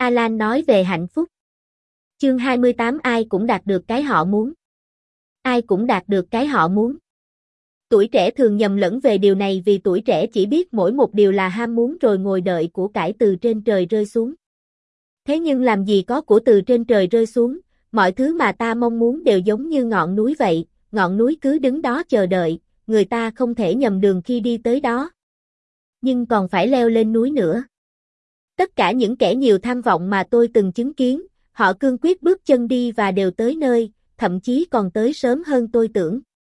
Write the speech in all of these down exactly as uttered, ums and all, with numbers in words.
Alan nói về hạnh phúc. Chương hai mươi tám ai cũng đạt được cái họ muốn. Ai cũng đạt được cái họ muốn. Tuổi trẻ thường nhầm lẫn về điều này vì tuổi trẻ chỉ biết mỗi một điều là ham muốn rồi ngồi đợi của cải từ trên trời rơi xuống. Thế nhưng làm gì có của từ trên trời rơi xuống, mọi thứ mà ta mong muốn đều giống như ngọn núi vậy, ngọn núi cứ đứng đó chờ đợi, người ta không thể nhầm đường khi đi tới đó. Nhưng còn phải leo lên núi nữa. Tất cả những kẻ nhiều tham vọng mà tôi từng chứng kiến, họ cương quyết bước chân đi và đều tới nơi, thậm chí còn tới sớm hơn tôi tưởng.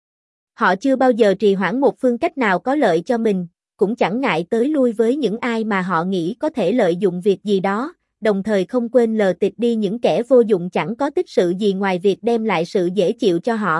Họ chưa bao giờ trì hoãn một phương cách nào có lợi cho mình, cũng chẳng ngại tới lui với những ai mà họ nghĩ có thể lợi dụng việc gì đó, đồng thời không quên lờ tịt đi những kẻ vô dụng chẳng có tích sự gì ngoài việc đem lại sự dễ chịu cho họ.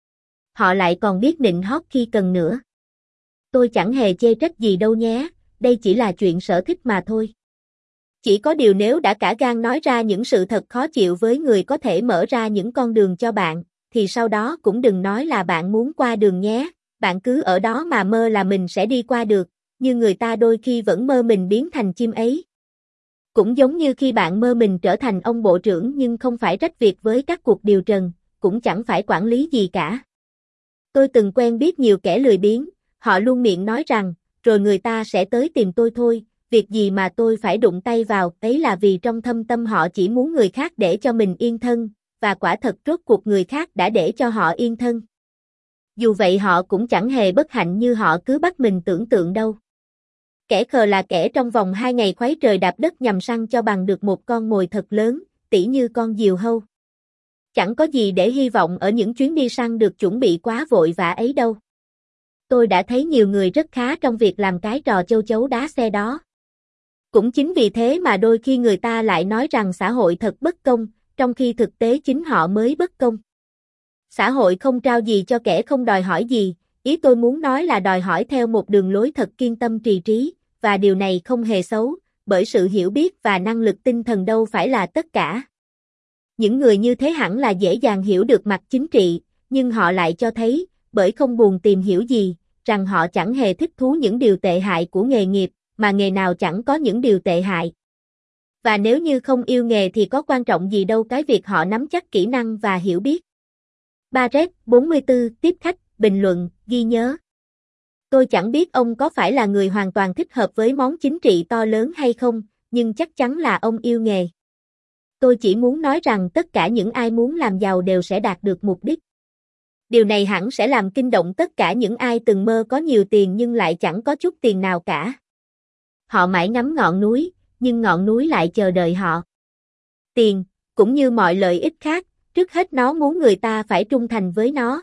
Họ lại còn biết nịnh hót khi cần nữa. Tôi chẳng hề chê trách gì đâu nhé, đây chỉ là chuyện sở thích mà thôi. Chỉ có điều nếu đã cả gan nói ra những sự thật khó chịu với người có thể mở ra những con đường cho bạn, thì sau đó cũng đừng nói là bạn muốn qua đường nhé, bạn cứ ở đó mà mơ là mình sẽ đi qua được, như người ta đôi khi vẫn mơ mình biến thành chim ấy. Cũng giống như khi bạn mơ mình trở thành ông bộ trưởng nhưng không phải trách việc với các cuộc điều trần, cũng chẳng phải quản lý gì cả. Tôi từng quen biết nhiều kẻ lười biếng, họ luôn miệng nói rằng, rồi người ta sẽ tới tìm tôi thôi, việc gì mà tôi phải đụng tay vào, ấy là vì trong thâm tâm họ chỉ muốn người khác để cho mình yên thân, và quả thật rốt cuộc người khác đã để cho họ yên thân. Dù vậy họ cũng chẳng hề bất hạnh như họ cứ bắt mình tưởng tượng đâu. Kẻ khờ là kẻ trong vòng hai ngày khuấy trời đạp đất nhằm săn cho bằng được một con mồi thật lớn, tỉ như con diều hâu. Chẳng có gì để hy vọng ở những chuyến đi săn được chuẩn bị quá vội vã ấy đâu. Tôi đã thấy nhiều người rất khá trong việc làm cái trò châu chấu đá xe đó. Cũng chính vì thế mà đôi khi người ta lại nói rằng xã hội thật bất công, trong khi thực tế chính họ mới bất công. Xã hội không trao gì cho kẻ không đòi hỏi gì, ý tôi muốn nói là đòi hỏi theo một đường lối thật kiên tâm trì trí, và điều này không hề xấu, bởi sự hiểu biết và năng lực tinh thần đâu phải là tất cả. Những người như thế hẳn là dễ dàng hiểu được mặt chính trị, nhưng họ lại cho thấy, bởi không buồn tìm hiểu gì, rằng họ chẳng hề thích thú những điều tệ hại của nghề nghiệp, mà nghề nào chẳng có những điều tệ hại. Và nếu như không yêu nghề thì có quan trọng gì đâu cái việc họ nắm chắc kỹ năng và hiểu biết. Barrett, bốn mươi tư, tiếp khách, bình luận, ghi nhớ. Tôi chẳng biết ông có phải là người hoàn toàn thích hợp với món chính trị to lớn hay không, nhưng chắc chắn là ông yêu nghề. Tôi chỉ muốn nói rằng tất cả những ai muốn làm giàu đều sẽ đạt được mục đích. Điều này hẳn sẽ làm kinh động tất cả những ai từng mơ có nhiều tiền nhưng lại chẳng có chút tiền nào cả. Họ mãi ngắm ngọn núi, nhưng ngọn núi lại chờ đợi họ. Tiền, cũng như mọi lợi ích khác, trước hết nó muốn người ta phải trung thành với nó.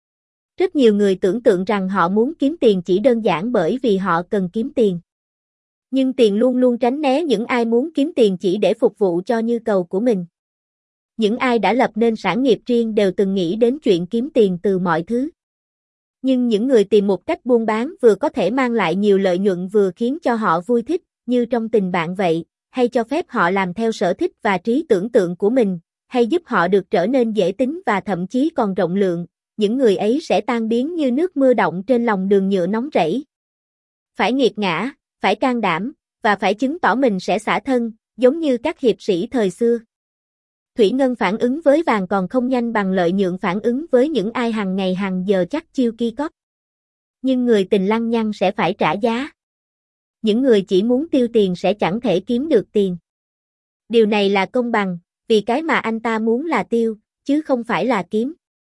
Rất nhiều người tưởng tượng rằng họ muốn kiếm tiền chỉ đơn giản bởi vì họ cần kiếm tiền. Nhưng tiền luôn luôn tránh né những ai muốn kiếm tiền chỉ để phục vụ cho nhu cầu của mình. Những ai đã lập nên sản nghiệp riêng đều từng nghĩ đến chuyện kiếm tiền từ mọi thứ. Nhưng những người tìm một cách buôn bán vừa có thể mang lại nhiều lợi nhuận vừa khiến cho họ vui thích, như trong tình bạn vậy, hay cho phép họ làm theo sở thích và trí tưởng tượng của mình, hay giúp họ được trở nên dễ tính và thậm chí còn rộng lượng, những người ấy sẽ tan biến như nước mưa đọng trên lòng đường nhựa nóng rẫy. Phải nghiệt ngã, phải can đảm, và phải chứng tỏ mình sẽ xả thân, giống như các hiệp sĩ thời xưa. Thủy ngân phản ứng với vàng còn không nhanh bằng lợi nhuận phản ứng với những ai hàng ngày hàng giờ chắc chiêu ki cóp. Nhưng người tình lăng nhăng sẽ phải trả giá. Những người chỉ muốn tiêu tiền sẽ chẳng thể kiếm được tiền. Điều này là công bằng, vì cái mà anh ta muốn là tiêu, chứ không phải là kiếm.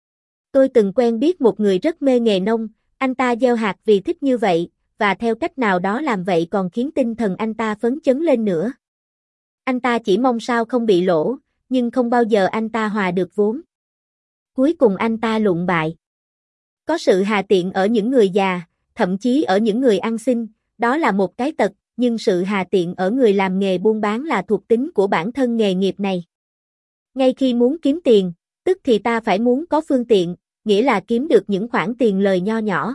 Tôi từng quen biết một người rất mê nghề nông, anh ta gieo hạt vì thích như vậy, và theo cách nào đó làm vậy còn khiến tinh thần anh ta phấn chấn lên nữa. Anh ta chỉ mong sao không bị lỗ, nhưng không bao giờ anh ta hòa được vốn. Cuối cùng anh ta lụng bại. Có sự hà tiện ở những người già, thậm chí ở những người ăn xin, đó là một cái tật, nhưng sự hà tiện ở người làm nghề buôn bán là thuộc tính của bản thân nghề nghiệp này. Ngay khi muốn kiếm tiền, tức thì ta phải muốn có phương tiện, nghĩa là kiếm được những khoản tiền lời nho nhỏ.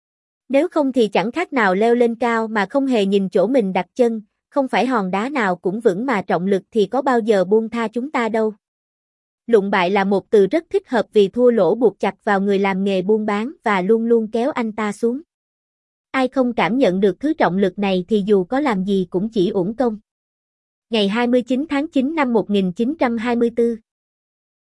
Nếu không thì chẳng khác nào leo lên cao mà không hề nhìn chỗ mình đặt chân, không phải hòn đá nào cũng vững mà trọng lực thì có bao giờ buông tha chúng ta đâu. Lụng bại là một từ rất thích hợp vì thua lỗ buộc chặt vào người làm nghề buôn bán và luôn luôn kéo anh ta xuống. Ai không cảm nhận được thứ trọng lực này thì dù có làm gì cũng chỉ uổng công. ngày hai mươi chín tháng chín năm một nghìn chín trăm hai mươi tư.